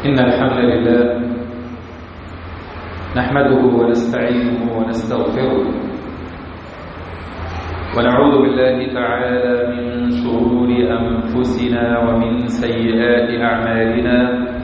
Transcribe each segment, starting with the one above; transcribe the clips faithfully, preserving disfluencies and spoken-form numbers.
إن الحمد لله نحمده ونستعينه ونستغفره ونعوذ بالله تعالى من شرور أنفسنا ومن سيئات أعمالنا.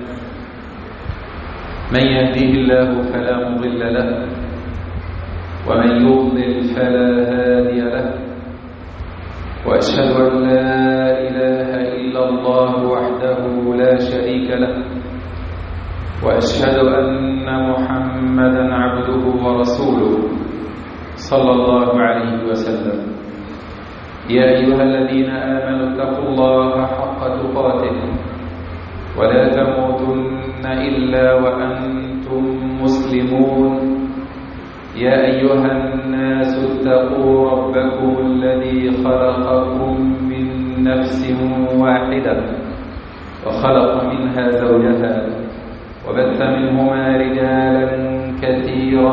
من يهده الله فلا مضل له ومن يضلل فلا هادي له، وأشهد أن لا إله إلا الله وحده لا شريك له، وأشهد أن محمدا عبده ورسوله صلى الله عليه وسلم. يا أيها الذين آمنوا اتقوا الله حق تقاته ولا تموتن إلا وأنتم مسلمون. يا أيها الناس اتقوا ربكم الذي خلقكم من نفس واحدة وخلق منها زوجها وبث منهما رجالا كثيرا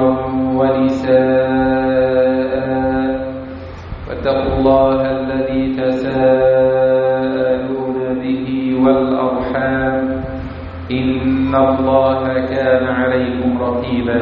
ونساء، واتقوا الله الذي تساءلون به والأرحام إن الله كان عليكم رقيبا.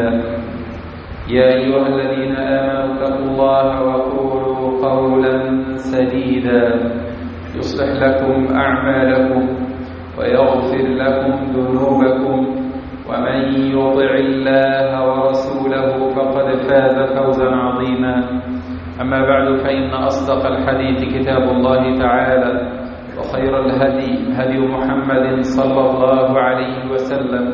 يا أيها الذين آمنوا اتقوا الله وقولوا قولا سديدا يصلح لكم أعمالكم ويغفر لكم ذنوبكم، ومن يطع الله ورسوله فقد فاز فوزا عظيما. أما بعد، فإن أصدق الحديث كتاب الله تعالى، وخير الهدي هدي محمد صلى الله عليه وسلم،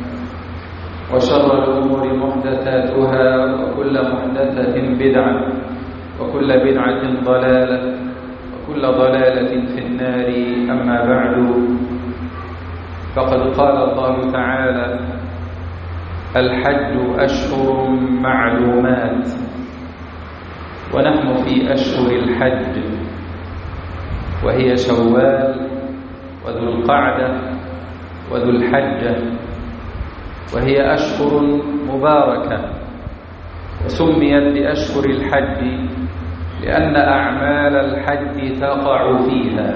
وشر الأمور محدثاتها، وكل محدثة بدعة، وكل بدعة ضلالة، وكل ضلالة في النار. أما بعد، فقد قال الله تعالى: الحج أشهر معلومات. ونحن في أشهر الحج، وهي شوال وذو القعدة وذو الحجة، وهي أشهر مباركة، وسميت بأشهر الحج لأن أعمال الحج تقع فيها.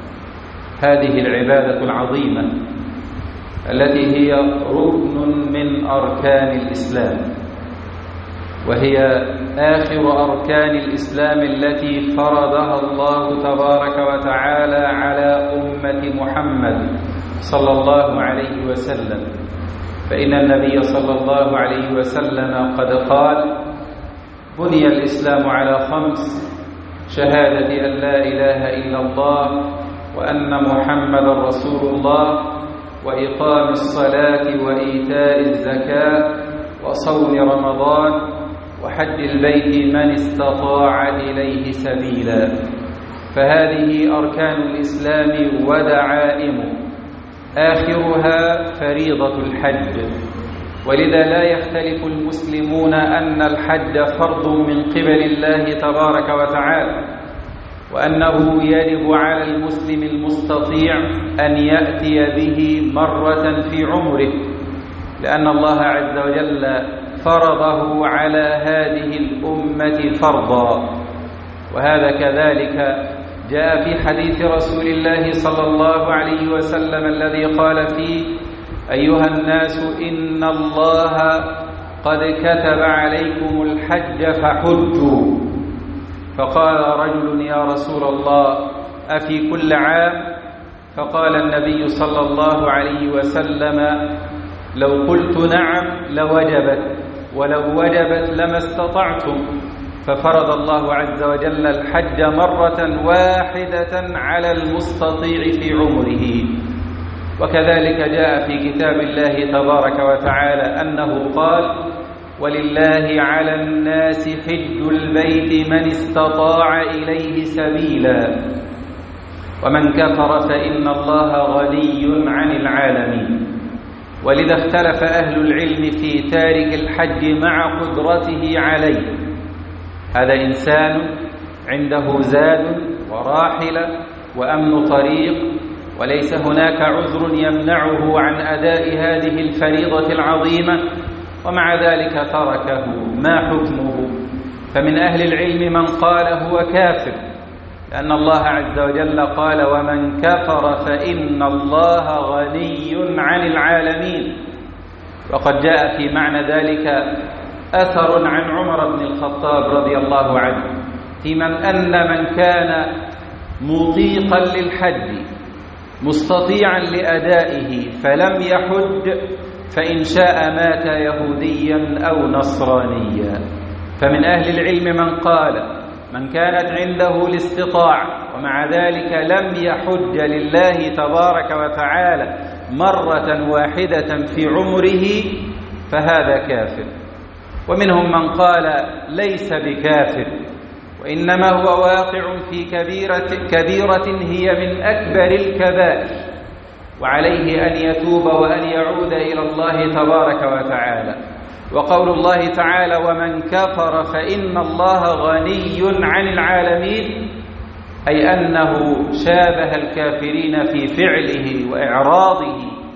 هذه العبادة العظيمة التي هي ركن من أركان الإسلام، وهي آخر أركان الإسلام التي فرضها الله تبارك وتعالى على أمة محمد صلى الله عليه وسلم. فإن النبي صلى الله عليه وسلم قد قال: بني الإسلام على خمس: شهادة أن لا إله إلا الله وأن محمدا رسول الله، وإقام الصلاة وإيتاء الزكاة وصوم رمضان وحج البيت من استطاع إليه سبيلا. فهذه أركان الإسلام ودعائمه، آخرها فريضة الحج. ولذا لا يختلف المسلمون أن الحج فرض من قبل الله تبارك وتعالى، وأنه يجب على المسلم المستطيع أن يأتي به مرة في عمره، لأن الله عز وجل فرضه على هذه الأمة فرضا. وهذا كذلك جاء في حديث رسول الله صلى الله عليه وسلم الذي قال فيه: أيها الناس، إن الله قد كتب عليكم الحج فحجوا. فقال رجل: يا رسول الله، أفي كل عام؟ فقال النبي صلى الله عليه وسلم: لو قلت نعم لوجبت، ولو وجبت لما استطعتم. ففرض الله عز وجل الحج مرة واحدة على المستطيع في عمره. وكذلك جاء في كتاب الله تبارك وتعالى أنه قال: ولله على الناس حج البيت من استطاع إليه سبيلا، ومن كفر فإن الله غني عن العالمين. ولذا اختلف أهل العلم في تارك الحج مع قدرته عليه. هذا إنسان عنده زاد وراحلة وأمن طريق، وليس هناك عذر يمنعه عن أداء هذه الفريضة العظيمة، ومع ذلك تركه. ما حكمه؟ فمن أهل العلم من قال هو كافر، لأن الله عز وجل قال: ومن كفر فإن الله غني عن العالمين. وقد جاء في معنى ذلك أثر عن عمر بن الخطاب رضي الله عنه في من أن من كان مطيقا للحج مستطيعا لأدائه فلم يحج فإن شاء مات يهوديا أو نصرانيا. فمن أهل العلم من قال من كانت عنده الاستطاعة ومع ذلك لم يحج لله تبارك وتعالى مرة واحدة في عمره فهذا كافر. ومنهم من قال ليس بكافر وإنما هو واقع في كبيرة, كبيرة هي من أكبر الكبائر، وعليه أن يتوب وأن يعود إلى الله تبارك وتعالى. وقول الله تعالى ومن كفر فإن الله غني عن العالمين، أي أنه شابه الكافرين في فعله وإعراضه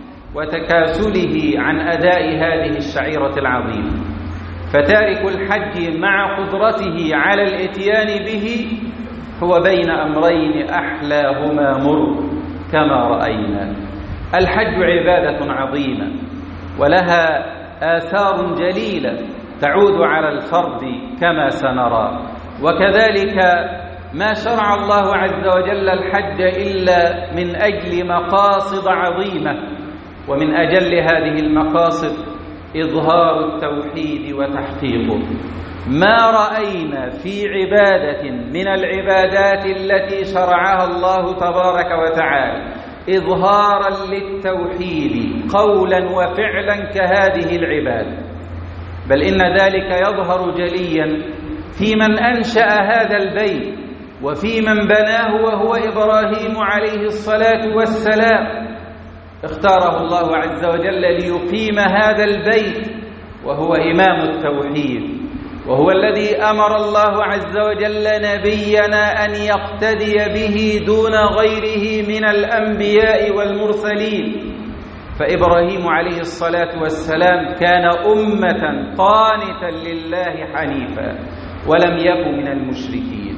وتكاسله عن أداء هذه الشعيرة العظيمة. فتارك الحج مع قدرته على الإتيان به هو بين أمرين أحلاهما مر كما رأينا. الحج عبادة عظيمة ولها آثار جليلة تعود على الفرد كما سنرى، وكذلك ما شرع الله عز وجل الحج إلا من أجل مقاصد عظيمة، ومن أجل هذه المقاصد إظهار التوحيد وتحقيقه. ما رأينا في عبادة من العبادات التي شرعها الله تبارك وتعالى إظهارا للتوحيد قولا وفعلا كهذه العبادة، بل إن ذلك يظهر جليا في من أنشأ هذا البيت وفي من بناه وهو إبراهيم عليه الصلاة والسلام. اختاره الله عز وجل ليقيم هذا البيت وهو إمام التوحيد، وهو الذي أمر الله عز وجل نبينا أن يقتدي به دون غيره من الأنبياء والمرسلين. فإبراهيم عليه الصلاة والسلام كان أمة قانتا لله حنيفا ولم يكن من المشركين،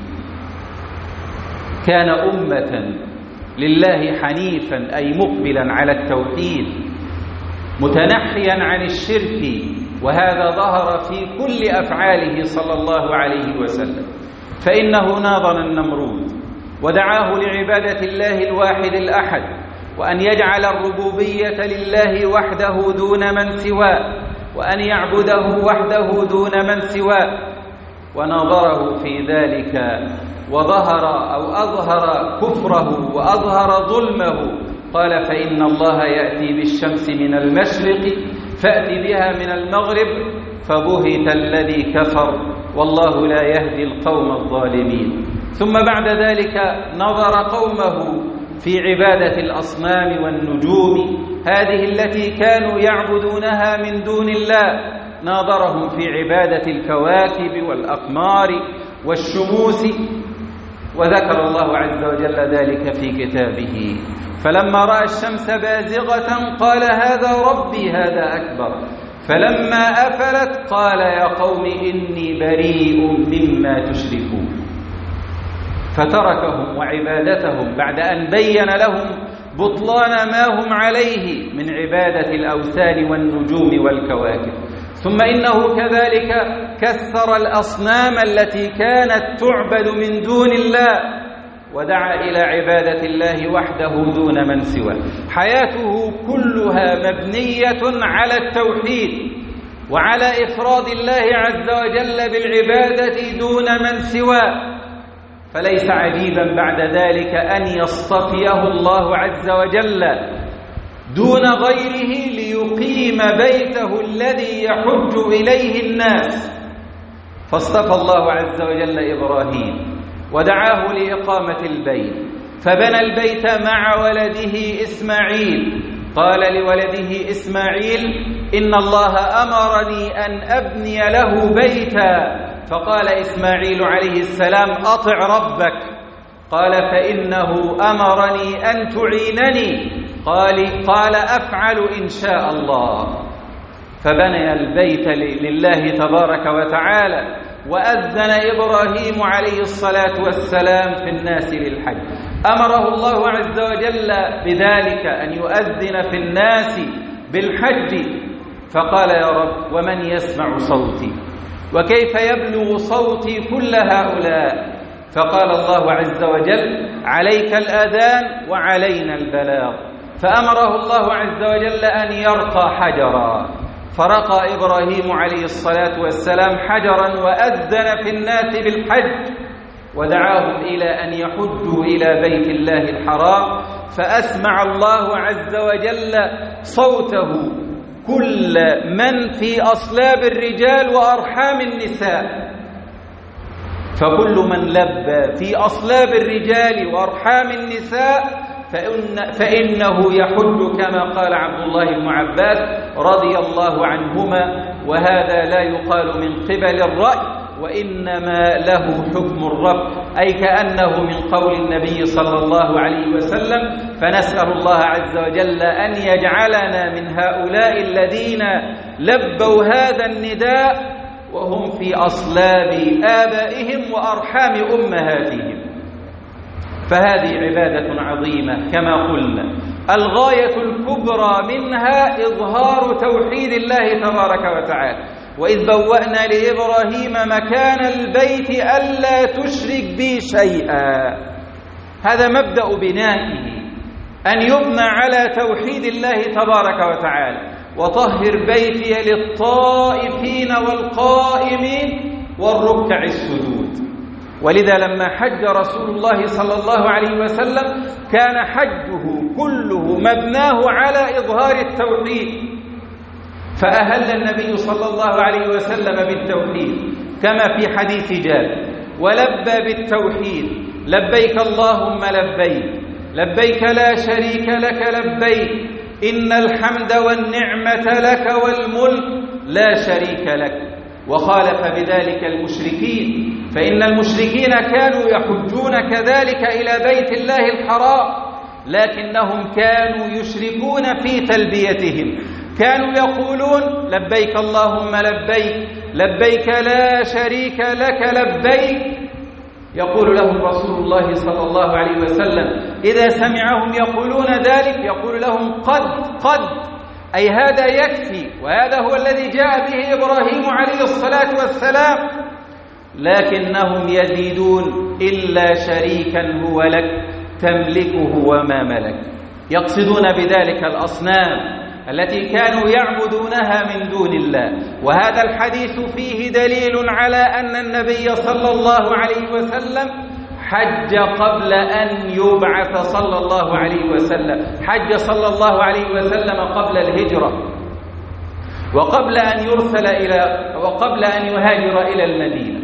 كان أمة لله حنيفا أي مقبلا على التوحيد متنحيا عن الشرك، وهذا ظهر في كل أفعاله صلى الله عليه وسلم. فإنه ناظر النمرود ودعاه لعبادة الله الواحد الأحد، وأن يجعل الربوبية لله وحده دون من سواه، وأن يعبده وحده دون من سواه. وناظره في ذلك وظهر أو أظهر كفره وأظهر ظلمه. قال فإن الله يأتي بالشمس من المشرق فأت بها من المغرب فبهت الذي كفر والله لا يهدي القوم الظالمين. ثم بعد ذلك نظر قومه في عبادة الأصنام والنجوم هذه التي كانوا يعبدونها من دون الله، ناظرهم في عبادة الكواكب والأقمار والشموس، وذكر الله عز وجل ذلك في كتابه. فلما رأى الشمس بازغة قال هذا ربي هذا أكبر، فلما أفلت قال يا قوم إني بريء مما تشركون. فتركهم وعبادتهم بعد أن بين لهم بطلان ما هم عليه من عبادة الأوثان والنجوم والكواكب. ثم إنه كذلك كسر الأصنام التي كانت تعبد من دون الله ودعا إلى عبادة الله وحده دون من سواه. حياته كلها مبنية على التوحيد وعلى إفراد الله عز وجل بالعبادة دون من سواه. فليس عجيبا بعد ذلك أن يصطفيه الله عز وجل دون غيره ليقيم بيته الذي يحج إليه الناس. فاصطفى الله عز وجل إبراهيم ودعاه لإقامة البيت، فبنى البيت مع ولده إسماعيل. قال لولده إسماعيل إن الله أمرني أن أبني له بيتا، فقال إسماعيل عليه السلام أطع ربك. قال فإنه أمرني أن تعينني. قال, قال أفعل إن شاء الله. فبني البيت لله تبارك وتعالى وأذن إبراهيم عليه الصلاة والسلام في الناس للحج. أمره الله عز وجل بذلك أن يؤذن في الناس بالحج، فقال يا رب ومن يسمع صوتي وكيف يبلغ صوتي كل هؤلاء؟ فقال الله عز وجل عليك الأذان وعلينا البلاغ، فأمره الله عز وجل أن يرقى حجرا، فرقى إبراهيم عليه الصلاة والسلام حجرا وأذن في الناس بالحج ودعاهم إلى أن يحجوا إلى بيت الله الحرام، فأسمع الله عز وجل صوته كل من في أصلاب الرجال وأرحام النساء، فكل من لبى في أصلاب الرجال وأرحام النساء فإن فإنه يحج كما قال عبد الله بن عباس رضي الله عنهما، وهذا لا يقال من قبل الرأي وإنما له حكم الرفع، أي كأنه من قول النبي صلى الله عليه وسلم. فنسأل الله عز وجل أن يجعلنا من هؤلاء الذين لبوا هذا النداء وهم في أصلاب آبائهم وأرحام أمهاتهم. فهذه عبادة عظيمة كما قلنا، الغاية الكبرى منها إظهار توحيد الله تبارك وتعالى. وإذ بوأنا لإبراهيم مكان البيت ألا تشرك بي شيئا، هذا مبدأ بنائه، أن يبنى على توحيد الله تبارك وتعالى. وطهر بيتي للطائفين والقائمين والركع السجود. ولذا لما حج رسول الله صلى الله عليه وسلم كان حجه كله مبناه على إظهار التوحيد، فأهل النبي صلى الله عليه وسلم بالتوحيد كما في حديث جابر، ولبى بالتوحيد لبيك اللهم لبيك لبيك لا شريك لك لبيك إن الحمد والنعمة لك والملك لا شريك لك. وخالف بذلك المشركين، فإن المشركين كانوا يحجون كذلك إلى بيت الله الحرام، لكنهم كانوا يشركون في تلبيتهم، كانوا يقولون لبيك اللهم لبيك لبيك لا شريك لك لبيك. يقول لهم رسول الله صلى الله عليه وسلم إذا سمعهم يقولون ذلك يقول لهم قد قد، أي هذا يكفي، وهذا هو الذي جاء به إبراهيم عليه الصلاة والسلام، لكنهم يزيدون إلا شريكا هو لك تملكه وما ملك. يقصدون بذلك الأصنام التي كانوا يعبدونها من دون الله. وهذا الحديث فيه دليل على أن النبي صلى الله عليه وسلم حج قبل أن يبعث صلى الله عليه وسلم، حج صلى الله عليه وسلم قبل الهجرة وقبل أن يرسل إلى وقبل أن يهاجر إلى المدينة.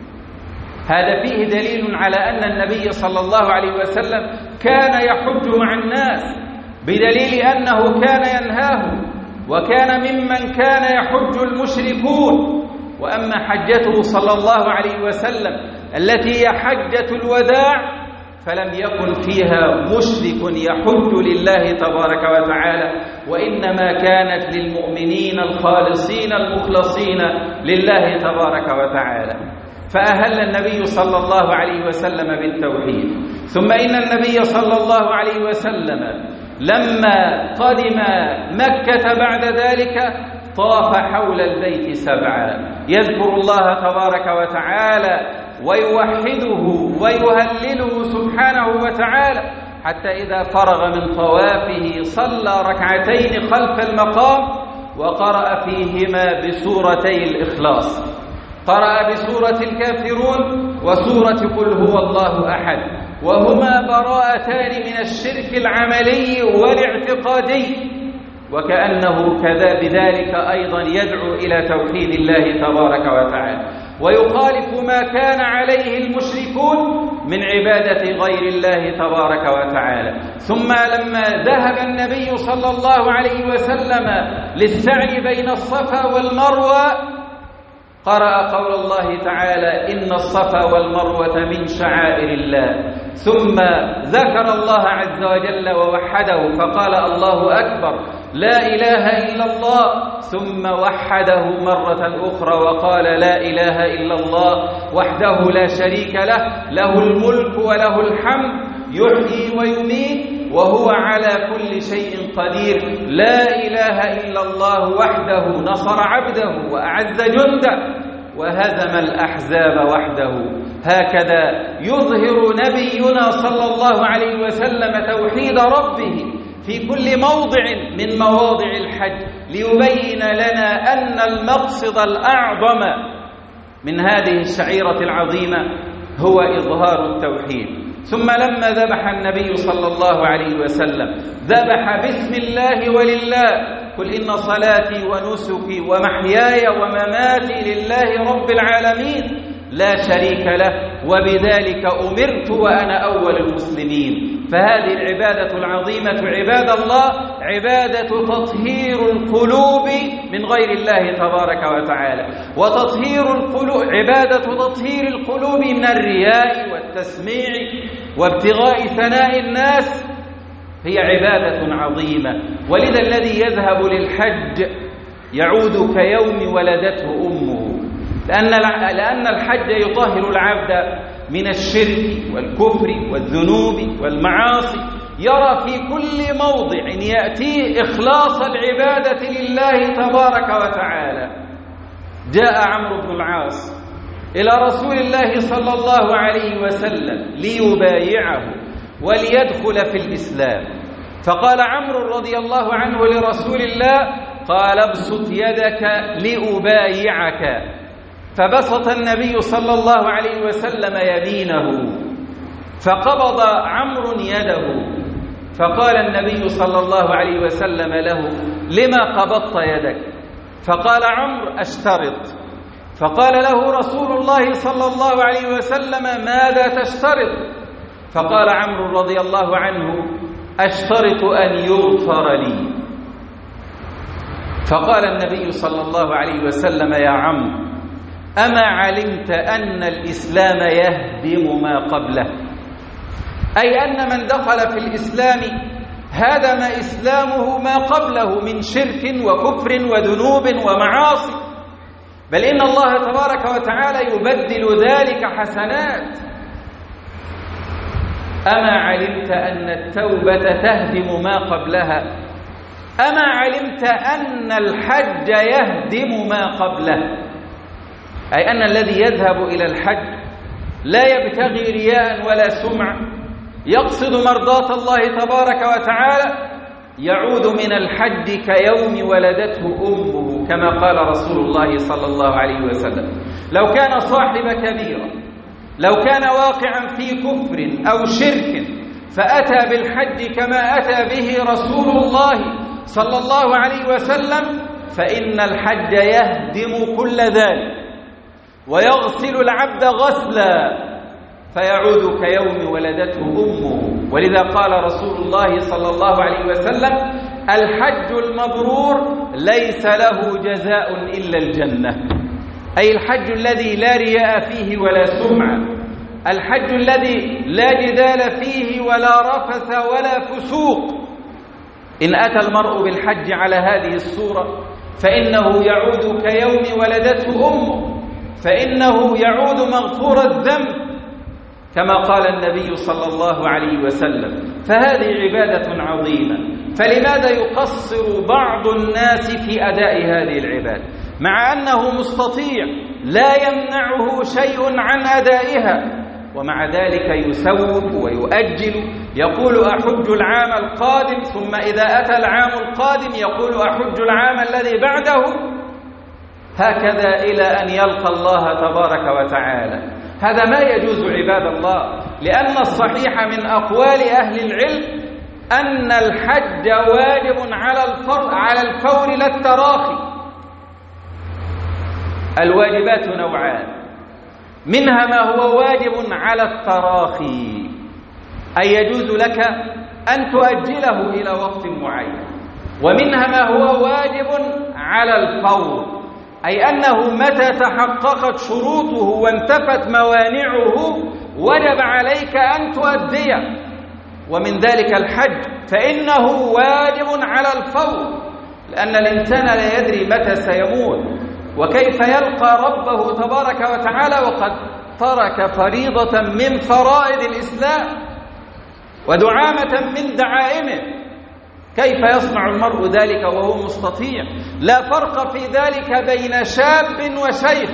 هذا فيه دليل على أن النبي صلى الله عليه وسلم كان يحج مع الناس، بدليل أنه كان ينهاه، وكان ممن كان يحج المشركون. وأما حجته صلى الله عليه وسلم التي هي حجة الوداع فلم يكن فيها مشرك يحج لله تبارك وتعالى، وإنما كانت للمؤمنين الخالصين المخلصين لله تبارك وتعالى. فأهل النبي صلى الله عليه وسلم بالتوحيد. ثم إن النبي صلى الله عليه وسلم لما قدم مكة بعد ذلك طاف حول البيت سبعا، يذكر الله تبارك وتعالى ويوحده ويهلله سبحانه وتعالى، حتى إذا فرغ من طوافه صلى ركعتين خلف المقام وقرأ فيهما بسورتي الإخلاص، قرأ بسورة الكافرون وسورة قل هو الله أحد، وهما براءتان من الشرك العملي والاعتقادي، وكأنه كذا بذلك أيضا يدعو إلى توحيد الله تبارك وتعالى، ويخالف ما كان عليه المشركون من عبادة غير الله تبارك وتعالى. ثم لما ذهب النبي صلى الله عليه وسلم للسعي بين الصفا والمروة قرأ قول الله تعالى إن الصفا والمروة من شعائر الله، ثم ذكر الله عز وجل ووحده فقال الله أكبر لا إله إلا الله، ثم وحده مرة أخرى وقال لا إله إلا الله وحده لا شريك له، له الملك وله الحمد يحيي ويميت وهو على كل شيء قدير. لا إله إلا الله وحده نصر عبده وأعز جنده وهزم الأحزاب وحده. هكذا يظهر نبينا صلى الله عليه وسلم توحيد ربه في كل موضع من مواضع الحج، ليبين لنا أن المقصد الأعظم من هذه الشعيرة العظيمة هو إظهار التوحيد. ثم لما ذبح النبي صلى الله عليه وسلم ذبح بسم الله ولله، قل إن صلاتي ونسكي ومحياي ومماتي لله رب العالمين لا شريك له وبذلك أمرت وأنا أول المسلمين. فهذه العبادة العظيمة عباد الله عبادة تطهير القلوب من غير الله تبارك وتعالى، وتطهير القلوب عبادة تطهير القلوب من الرياء والتسميع وابتغاء ثناء الناس، هي عبادة عظيمة. ولذا الذي يذهب للحج يعود كيوم ولدته أمه، لأن لأن الحج يطهر العبد من الشرك والكفر والذنوب والمعاصي، يرى في كل موضع يأتيه إخلاص العبادة لله تبارك وتعالى. جاء عمرو بن العاص إلى رسول الله صلى الله عليه وسلم ليبايعه وليدخل في الإسلام، فقال عمرو رضي الله عنه لرسول الله قال ابسط يدك لأبايعك، فبسط النبي صلى الله عليه وسلم يمينه فقبض عمرو يده، فقال النبي صلى الله عليه وسلم له لما قبضت يدك؟ فقال عمرو أشترط. فقال له رسول الله صلى الله عليه وسلم ماذا تشترط؟ فقال عمرو رضي الله عنه أشترط أن يغفر لي. فقال النبي صلى الله عليه وسلم يا عمرو أما علمت أن الإسلام يهدم ما قبله، أي أن من دخل في الإسلام هدم إسلامه ما قبله من شرك وكفر وذنوب ومعاصي، بل إن الله تبارك وتعالى يبدل ذلك حسنات. أما علمت أن التوبة تهدم ما قبلها، أما علمت أن الحج يهدم ما قبله، أي أن الذي يذهب إلى الحج لا يبتغي رياء ولا سمعة، يقصد مرضاة الله تبارك وتعالى، يعود من الحج كيوم ولدته أمه كما قال رسول الله صلى الله عليه وسلم. لو كان صاحب كبيرة، لو كان واقعا في كفر أو شرك فأتى بالحج كما أتى به رسول الله صلى الله عليه وسلم، فإن الحج يهدم كل ذلك ويغسل العبد غسلا فيعود كيوم ولدته أمه. ولذا قال رسول الله صلى الله عليه وسلم الحج المبرور ليس له جزاء إلا الجنة، أي الحج الذي لا رياء فيه ولا سمعة، الحج الذي لا جدال فيه ولا رفث ولا فسوق. إن أتى المرء بالحج على هذه الصورة فإنه يعود كيوم ولدته أمه، فإنه يعود مغفور الذنب كما قال النبي صلى الله عليه وسلم. فهذه عبادة عظيمة، فلماذا يقصر بعض الناس في أداء هذه العبادة مع أنه مستطيع لا يمنعه شيء عن أدائها، ومع ذلك يسوف ويؤجل، يقول أحج العام القادم، ثم إذا أتى العام القادم يقول أحج العام الذي بعده، هكذا إلى أن يلقى الله تبارك وتعالى. هذا ما يجوز عباد الله، لأن الصحيح من أقوال أهل العلم أن الحج واجب على الفور على الفور لا التراخي. الواجبات نوعان، منها ما هو واجب على التراخي، أي يجوز لك أن تؤجله إلى وقت معين، ومنها ما هو واجب على الفور، أي أنه متى تحققت شروطه وانتفت موانعه وجب عليك أن تؤديه. ومن ذلك الحج، فإنه واجب على الفور، لأن الإنسان لا يدري متى سيموت وكيف يلقى ربه تبارك وتعالى وقد ترك فريضة من فرائض الإسلام ودعامة من دعائمه. كيف يصنع المرء ذلك وهو مستطيع؟ لا فرق في ذلك بين شاب وشيخ،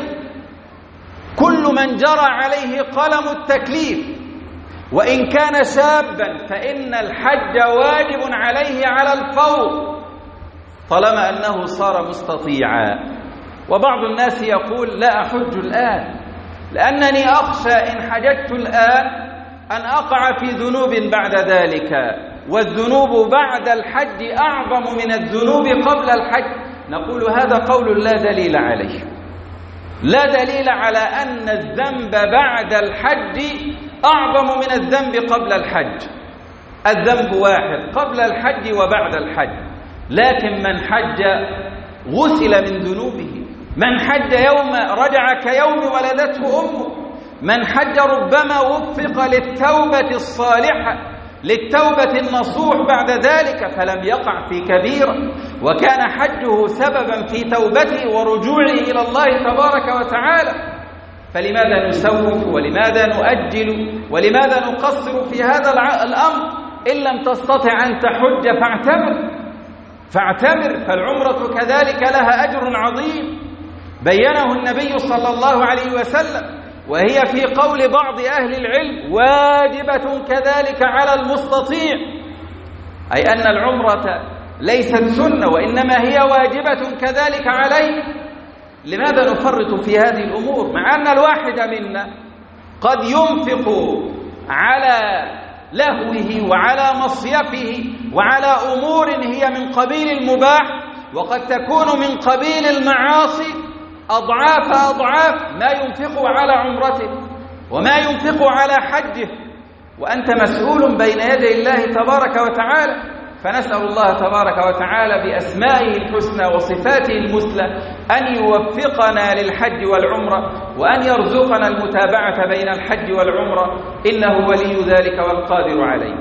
كل من جرى عليه قلم التكليف وإن كان شابا فإن الحج واجب عليه على الفور طالما أنه صار مستطيعا. وبعض الناس يقول لا أحج الآن لأنني أخشى إن حججت الآن أن أقع في ذنوب بعد ذلك، والذنوب بعد الحج أعظم من الذنوب قبل الحج. نقول هذا قول لا دليل عليه، لا دليل على أن الذنب بعد الحج أعظم من الذنب قبل الحج. الذنب واحد قبل الحج وبعد الحج، لكن من حج غسل من ذنوبه، من حج يوم رجع كيوم ولدته أمه، من حج ربما وفق للتوبة الصالحة للتوبة النصوح بعد ذلك فلم يقع في كبيرة، وكان حجه سببا في توبته ورجوعه إلى الله تبارك وتعالى. فلماذا نسوف ولماذا نؤجل ولماذا نقصر في هذا الأمر؟ إن لم تستطع أن تحج فاعتمر فاعتمر فالعمرة كذلك لها أجر عظيم بينه النبي صلى الله عليه وسلم، وهي في قول بعض أهل العلم واجبة كذلك على المستطيع، أي أن العمرة ليست سنة وإنما هي واجبة كذلك عليه. لماذا نفرط في هذه الأمور مع أن الواحد منا قد ينفق على لهوه وعلى مصيفه وعلى أمور هي من قبيل المباح وقد تكون من قبيل المعاصي أضعاف أضعاف ما ينفق على عمرته وما ينفق على حجه، وأنت مسؤول بين يدي الله تبارك وتعالى. فنسأل الله تبارك وتعالى بأسمائه الحسنى وصفاته المثلى أن يوفقنا للحج والعمرة، وأن يرزقنا المتابعة بين الحج والعمرة، إنه ولي ذلك والقادر عليه.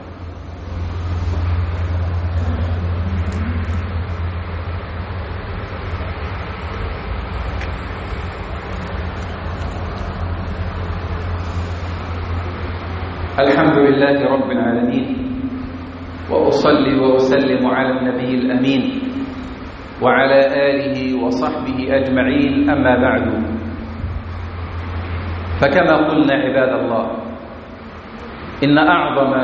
الحمد لله رب العالمين، وأصلي وأسلم على النبي الأمين وعلى آله وصحبه أجمعين، أما بعد. فكما قلنا عباد الله، إن أعظم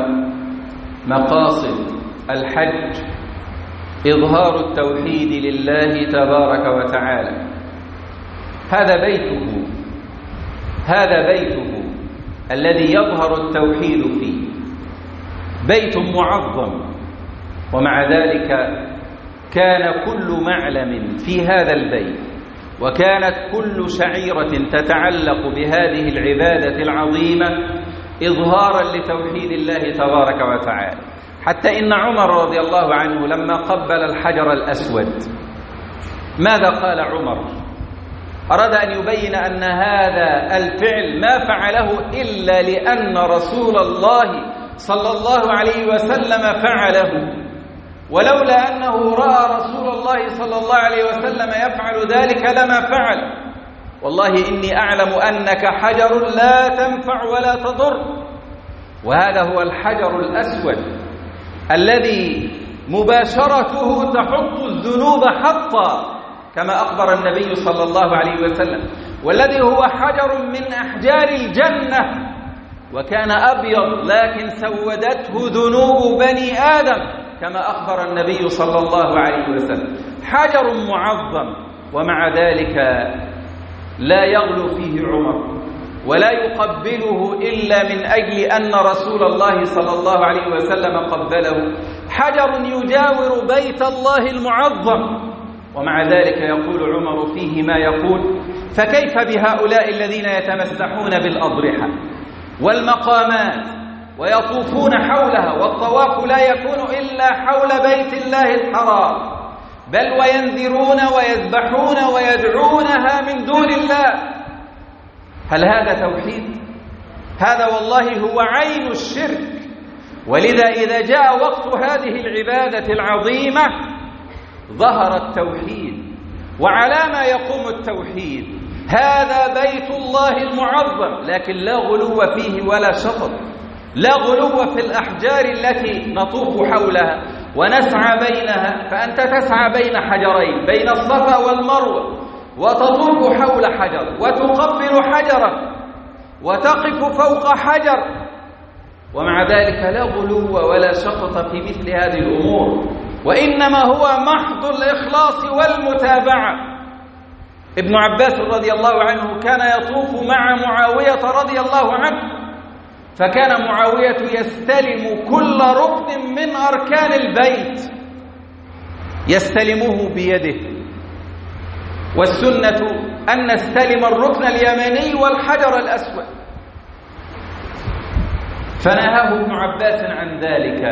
مقاصد الحج إظهار التوحيد لله تبارك وتعالى. هذا بيته هذا بيته الذي يظهر التوحيد فيه، بيت معظم. ومع ذلك كان كل معلم في هذا البيت وكانت كل شعيرة تتعلق بهذه العبادة العظيمة إظهارا لتوحيد الله تبارك وتعالى، حتى إن عمر رضي الله عنه لما قبل الحجر الأسود ماذا قال عمر؟ أراد أن يبين أن هذا الفعل ما فعله إلا لأن رسول الله صلى الله عليه وسلم فعله، ولولا أنه رأى رسول الله صلى الله عليه وسلم يفعل ذلك لما فعل. والله إني أعلم أنك حجر لا تنفع ولا تضر، وهذا هو الحجر الأسود الذي مباشرته تحط الذنوب حطا كما أخبر النبي صلى الله عليه وسلم، والذي هو حجر من أحجار الجنة، وكان أبيض لكن سودته ذنوب بني آدم كما أخبر النبي صلى الله عليه وسلم. حجر معظم، ومع ذلك لا يغلو فيه عمر ولا يقبله إلا من أجل أن رسول الله صلى الله عليه وسلم قبله. حجر يجاور بيت الله المعظم، ومع ذلك يقول عمر فيه ما يقول: فكيف بهؤلاء الذين يتمسحون بالأضرحة والمقامات ويطوفون حولها، والطواف لا يكون إلا حول بيت الله الحرام، بل وينذرون ويذبحون ويدعونها من دون الله. هل هذا توحيد؟ هذا والله هو عين الشرك، ولذا إذا جاء وقت هذه العبادة العظيمة ظهر التوحيد. وعلى ما يقوم التوحيد؟ هذا بيت الله المعظم، لكن لا غلو فيه ولا شطط، لا غلو في الأحجار التي نطوف حولها ونسعى بينها. فأنت تسعى بين حجرين، بين الصفا والمروة، وتطوف حول حجر وتقبل حجرا وتقف فوق حجر، ومع ذلك لا غلو ولا شطط في مثل هذه الأمور، وإنما هو محض الإخلاص والمتابعة. ابن عباس رضي الله عنه كان يطوف مع معاوية رضي الله عنه، فكان معاوية يستلم كل ركن من أركان البيت، يستلمه بيده، والسنة أن نستلم الركن اليماني والحجر الأسود. فنهاه ابن عباس عن ذلك،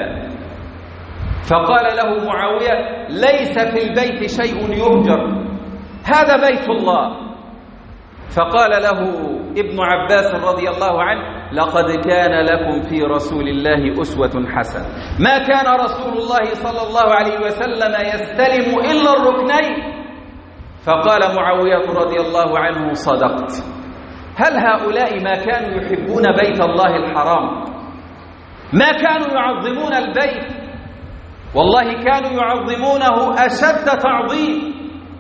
فقال له معاوية: ليس في البيت شيء يهجر، هذا بيت الله. فقال له ابن عباس رضي الله عنه: لقد كان لكم في رسول الله أسوة حسنة. ما كان رسول الله صلى الله عليه وسلم يستلم إلا الركنين. فقال معاوية رضي الله عنه: صدقت. هل هؤلاء ما كانوا يحبون بيت الله الحرام؟ ما كانوا يعظمون البيت؟ والله كانوا يعظمونه أشد تعظيم،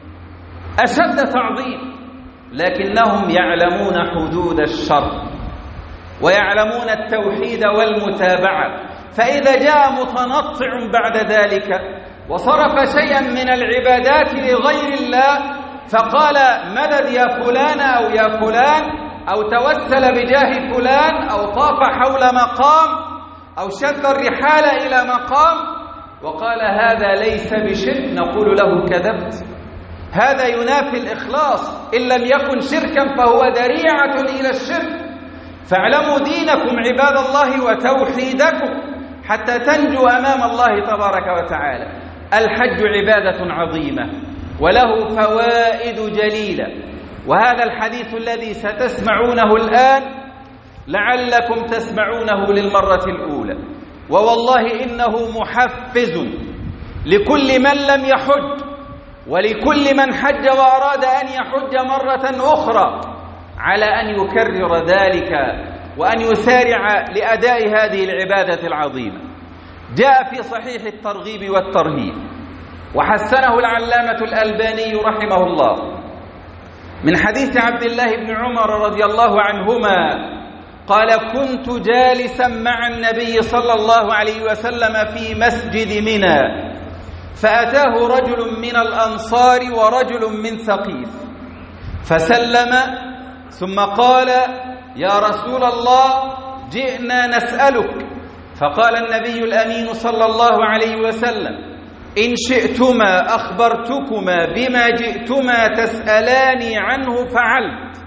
أشد تعظيم، لكنهم يعلمون حدود الشر ويعلمون التوحيد والمتابعة. فإذا جاء متنطع بعد ذلك وصرف شيئا من العبادات لغير الله، فقال: مدد يا فلان أو يا فلان، أو توسل بجاه فلان، أو طاف حول مقام، أو شد الرحال إلى مقام، وقال: هذا ليس بشرك، نقول له: كذبت، هذا ينافي الإخلاص، إن لم يكن شركا فهو ذريعة إلى الشرك. فاعلموا دينكم عباد الله وتوحيدكم حتى تنجوا أمام الله تبارك وتعالى. الحج عبادة عظيمة وله فوائد جليلة، وهذا الحديث الذي ستسمعونه الآن لعلكم تسمعونه للمرة الأولى، ووالله إنه محفز لكل من لم يحج، ولكل من حج وأراد أن يحج مرة أخرى، على أن يكرر ذلك وأن يسارع لأداء هذه العبادة العظيمة. جاء في صحيح الترغيب والترهيب، وحسنه العلامة الألباني رحمه الله، من حديث عبد الله بن عمر رضي الله عنهما قال: كنت جالسا مع النبي صلى الله عليه وسلم في مسجد منى، فأتاه رجل من الأنصار ورجل من ثقيف، فسلم ثم قال: يا رسول الله، جئنا نسألك. فقال النبي الأمين صلى الله عليه وسلم: إن شئتما أخبرتكما بما جئتما تسألاني عنه فعلت،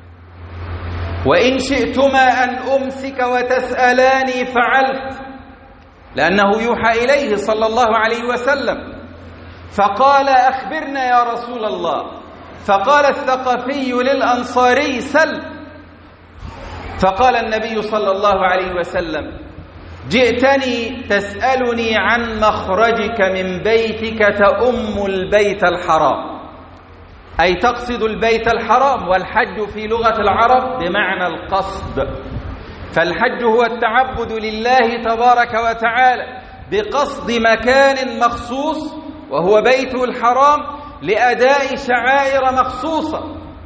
وإن شئتما أن أمسك وتسألاني فعلت، لأنه يوحى إليه صلى الله عليه وسلم. فقال: أخبرنا يا رسول الله. فقال الثقفي للأنصاري: سل. فقال النبي صلى الله عليه وسلم: جئتني تسألني عن مخرجك من بيتك تأم البيت الحرام، أي تقصد البيت الحرام، والحج في لغة العرب بمعنى القصد. فالحج هو التعبد لله تبارك وتعالى بقصد مكان مخصوص وهو بيته الحرام لأداء شعائر مخصوصة.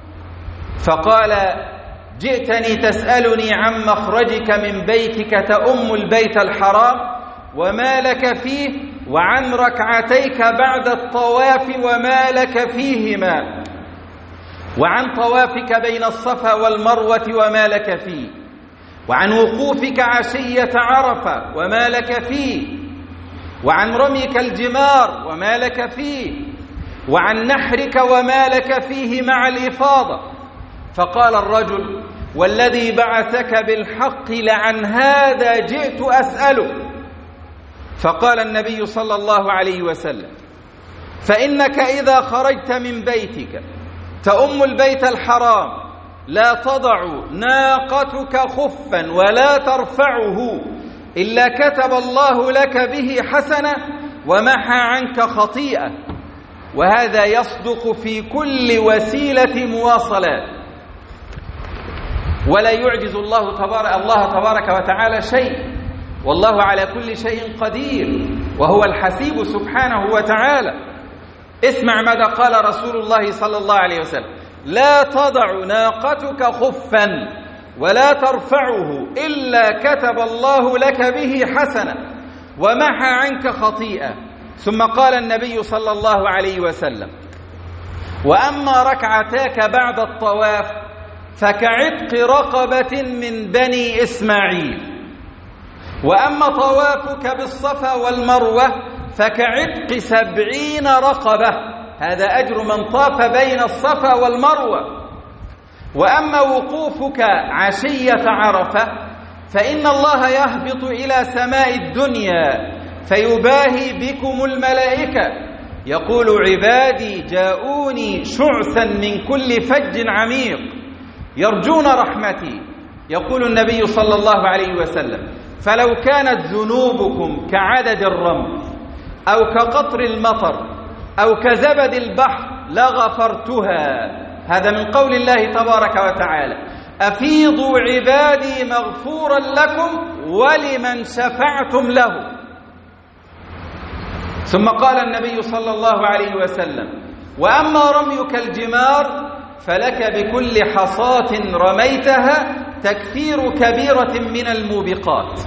فقال: جئتني تسألني عن مخرجك من بيتك تأم البيت الحرام وما لك فيه، وعن ركعتيك بعد الطواف وما لك فيهما، وعن طوافك بين الصفا والمروة وما لك فيه، وعن وقوفك عشية عرفة وما لك فيه، وعن رميك الجمار وما لك فيه، وعن نحرك وما لك فيه مع الإفاضة. فقال الرجل: والذي بعثك بالحق لعن هذا جئت أسأله. فقال النبي صلى الله عليه وسلم: فإنك إذا خرجت من بيتك تأم البيت الحرام لا تضع ناقتك خفا ولا ترفعه إلا كتب الله لك به حسنة ومحى عنك خطيئة. وهذا يصدق في كل وسيلة مواصلات، ولا يعجز الله تبارك, الله تبارك وتعالى شيء، والله على كل شيء قدير، وهو الحسيب سبحانه وتعالى. اسمع ماذا قال رسول الله صلى الله عليه وسلم: لا تضع ناقتك خفا ولا ترفعه إلا كتب الله لك به حسنة ومحى عنك خطيئة. ثم قال النبي صلى الله عليه وسلم: وأما ركعتاك بعد الطواف فكعتق رقبة من بني إسماعيل، وأما طوافك بالصفا والمروة فكعتق سبعين رقبة، هذا أجر من طاف بين الصفا والمروة. وأما وقوفك عشية عرفة فإن الله يهبط إلى سماء الدنيا فيباهي بكم الملائكة، يقول: عبادي جاءوني شعثا من كل فج عميق يرجون رحمتي. يقول النبي صلى الله عليه وسلم: فلو كانت ذنوبكم كعدد الرمل أو كقطر المطر أو كزبد البحر لغفرتها. هذا من قول الله تبارك وتعالى: أفيضوا عبادي مغفورا لكم ولمن شفعتم له. ثم قال النبي صلى الله عليه وسلم: وأما رميك الجمار فلك بكل حصاة رميتها تكفير كبيرة من الموبقات.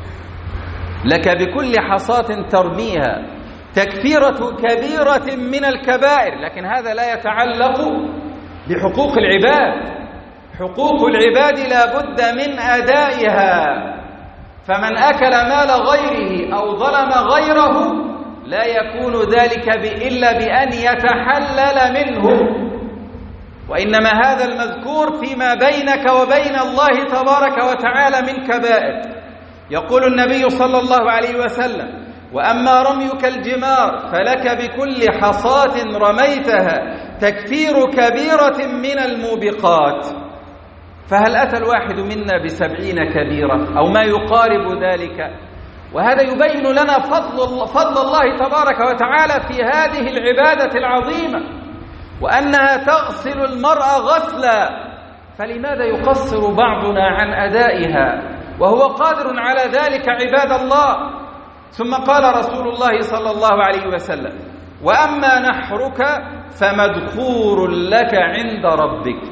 لك بكل حصاة ترميها تكفيرة كبيرة من الكبائر. لكن هذا لا يتعلق بحقوق العباد. حقوق العباد لا بد من أدائها، فمن أكل مال غيره أو ظلم غيره لا يكون ذلك إلا بأن يتحلل منه، وإنما هذا المذكور فيما بينك وبين الله تبارك وتعالى من كبائر. يقول النبي صلى الله عليه وسلم: وأما رميك الجمار فلك بكل حصاة رميتها تكفير كبيرة من الموبقات. فهل أتى الواحد منا بسبعين كبيرة أو ما يقارب ذلك؟ وهذا يبين لنا فضل, فضل الله تبارك وتعالى في هذه العبادة العظيمة، وأنها تغسل المرء غسلا. فلماذا يقصر بعضنا عن أدائها وهو قادر على ذلك عباد الله؟ ثم قال رسول الله صلى الله عليه وسلم: وأما نحرك فمدخور لك عند ربك.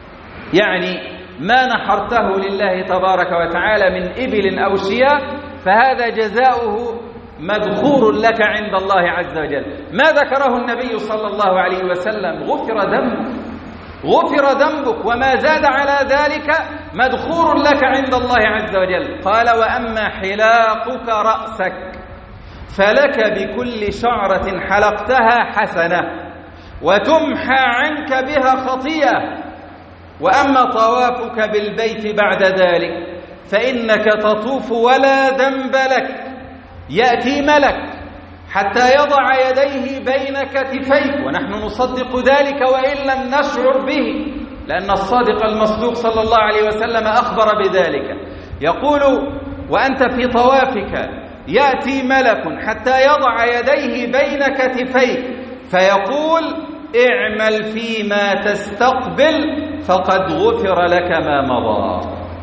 يعني ما نحرته لله تبارك وتعالى من إبل أو شياه فهذا جزاؤه مدخور لك عند الله عز وجل. ما ذكره النبي صلى الله عليه وسلم: غفر ذنبك، غفر ذنبك، وما زاد على ذلك مدخور لك عند الله عز وجل. قال: وأما حلاقك رأسك فلك بكل شعرة حلقتها حسنة وتمحى عنك بها خطيئة. وأما طوافك بالبيت بعد ذلك فإنك تطوف ولا ذنب لك، يأتي ملك حتى يضع يديه بين كتفيك، ونحن نصدق ذلك وإن لم نشعر به، لأن الصادق المصدوق صلى الله عليه وسلم أخبر بذلك. يقول: وأنت في طوافك يأتي ملك حتى يضع يديه بين كتفيك فيقول: اعمل فيما تستقبل فقد غفر لك ما مضى.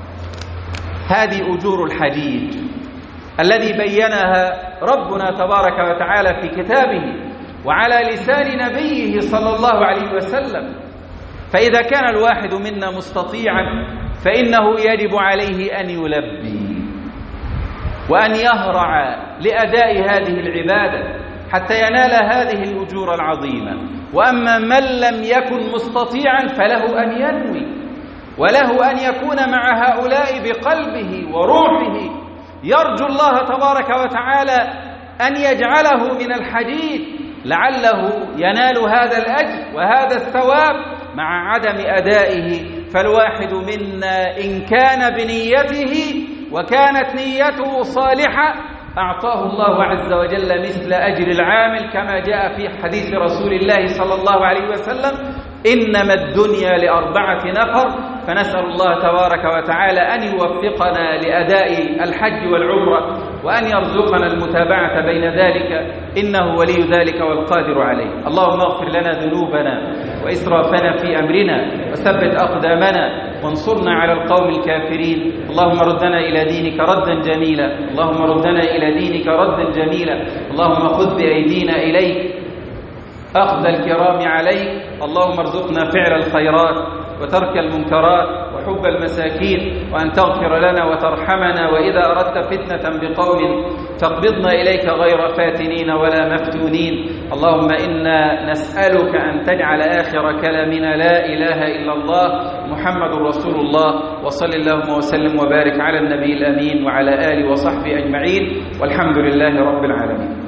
هذه أجور الحجيج الذي بينها ربنا تبارك وتعالى في كتابه وعلى لسان نبيه صلى الله عليه وسلم. فإذا كان الواحد منا مستطيعا فإنه يجب عليه أن يلبي وأن يهرع لأداء هذه العبادة حتى ينال هذه الأجور العظيمة. وأما من لم يكن مستطيعا فله أن ينوي، وله أن يكون مع هؤلاء بقلبه وروحه، يرجو الله تبارك وتعالى أن يجعله من الحجيج لعله ينال هذا الأجر وهذا الثواب مع عدم أدائه. فالواحد منا إن كان بنيته وكانت نيته صالحة أعطاه الله عز وجل مثل أجر العامل، كما جاء في حديث رسول الله صلى الله عليه وسلم: إنما الدنيا لأربعة نفر، فنسأل الله تبارك وتعالى أن يوفقنا لأداء الحج والعمرة، وأن يرزقنا المتابعة بين ذلك، إنه ولي ذلك والقادر عليه. اللهم اغفر لنا ذنوبنا وإسرافنا في أمرنا، وثبت أقدامنا، وانصرنا على القوم الكافرين. اللهم ردنا إلى دينك ردا جميلا، اللهم ردنا إلى دينك ردا جميلا. اللهم خذ بأيدينا إليك أخذ الكرام عليك. اللهم ارزقنا فعل الخيرات وترك المنكرات وحب المساكين، وأن تغفر لنا وترحمنا، وإذا أردت فتنة بقوم تقبضنا إليك غير فاتنين ولا مفتونين. اللهم إنا نسألك أن تجعل آخر كلامنا لا إله إلا الله محمد رسول الله. وصل اللهم وسلم وبارك على النبي الأمين وعلى آله وصحبه أجمعين، والحمد لله رب العالمين.